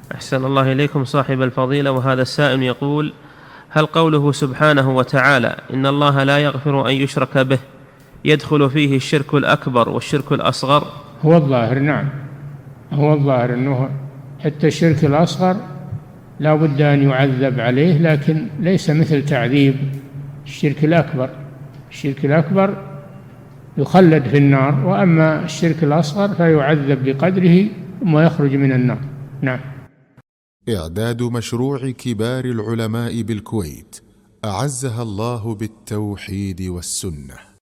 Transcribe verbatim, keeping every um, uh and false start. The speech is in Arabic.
أحسن الله إليكم صاحب الفضيلة. وهذا السائل يقول: هل قوله سبحانه وتعالى إن الله لا يغفر أن يشرك به يدخل فيه الشرك الأكبر والشرك الأصغر؟ هو الظاهر، نعم، هو الظاهر أنه حتى الشرك الأصغر لا بد أن يعذب عليه، لكن ليس مثل تعذيب الشرك الأكبر. الشرك الأكبر يخلد في النار، وأما الشرك الأصغر فيعذب بقدره ثم يخرج من النار. نعم. إعداد مشروع كبار العلماء بالكويت أعزها الله بالتوحيد والسنة.